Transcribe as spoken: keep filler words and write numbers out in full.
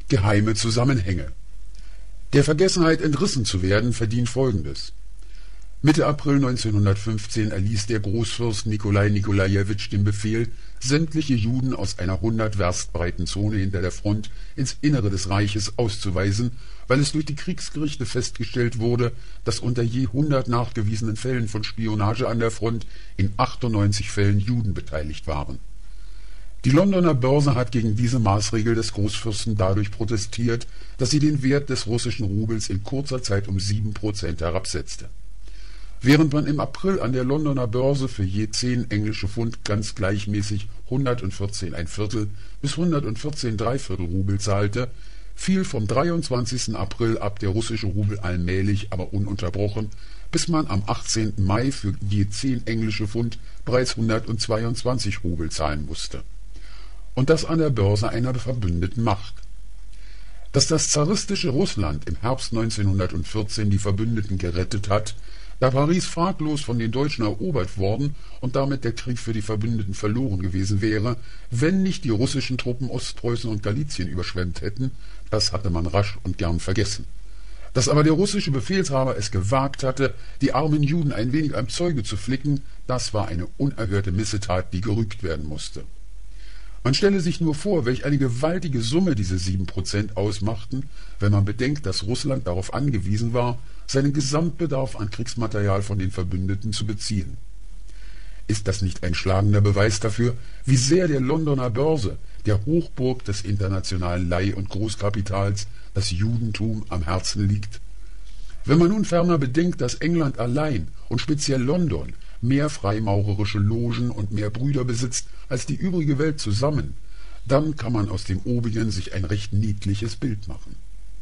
geheime Zusammenhänge. Der Vergessenheit entrissen zu werden, verdient Folgendes. Mitte April neunzehnhundertfünfzehn erließ der Großfürst Nikolai Nikolajewitsch den Befehl, sämtliche Juden aus einer hundert Werst breiten Zone hinter der Front ins Innere des Reiches auszuweisen, weil es durch die Kriegsgerichte festgestellt wurde, dass unter je hundert nachgewiesenen Fällen von Spionage an der Front in achtundneunzig Fällen Juden beteiligt waren. Die Londoner Börse hat gegen diese Maßregel des Großfürsten dadurch protestiert, dass sie den Wert des russischen Rubels in kurzer Zeit um sieben Prozent herabsetzte. Während man im April an der Londoner Börse für je zehn englische Pfund ganz gleichmäßig hundertvierzehn ein Viertel bis hundertvierzehn Dreiviertel Rubel zahlte, fiel vom dreiundzwanzigsten April ab der russische Rubel allmählich, aber ununterbrochen, bis man am achtzehnten Mai für je zehn englische Pfund bereits hundertzweiundzwanzig Rubel zahlen musste. Und das an der Börse einer verbündeten Macht. Dass das zaristische Russland im Herbst neunzehnhundertvierzehn die Verbündeten gerettet hat, da Paris fraglos von den Deutschen erobert worden und damit der Krieg für die Verbündeten verloren gewesen wäre, wenn nicht die russischen Truppen Ostpreußen und Galizien überschwemmt hätten, das hatte man rasch und gern vergessen. Dass aber der russische Befehlshaber es gewagt hatte, die armen Juden ein wenig am Zeuge zu flicken, das war eine unerhörte Missetat, die gerügt werden musste. Man stelle sich nur vor, welch eine gewaltige Summe diese sieben Prozent ausmachten, wenn man bedenkt, dass Russland darauf angewiesen war, seinen Gesamtbedarf an Kriegsmaterial von den Verbündeten zu beziehen. Ist das nicht ein schlagender Beweis dafür, wie sehr der Londoner Börse, der Hochburg des internationalen Leih- und Großkapitals, das Judentum am Herzen liegt? Wenn man nun ferner bedenkt, dass England allein und speziell London mehr freimaurerische Logen und mehr Brüder besitzt als die übrige Welt zusammen, dann kann man aus dem Obigen sich ein recht niedliches Bild machen.